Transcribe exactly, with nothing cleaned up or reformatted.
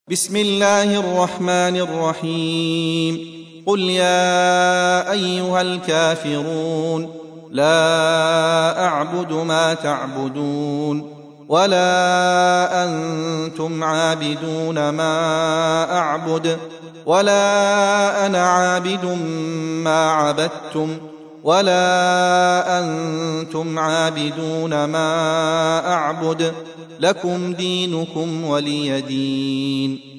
بسم الله الرحمن الرحيم قل يا أيها الكافرون لا أعبد ما تعبدون ولا أنتم عابدون ما أعبد ولا أنا عابد ما عبدتم ولا أنتم عابدون ما أعبد لكم دينكم ولي دين.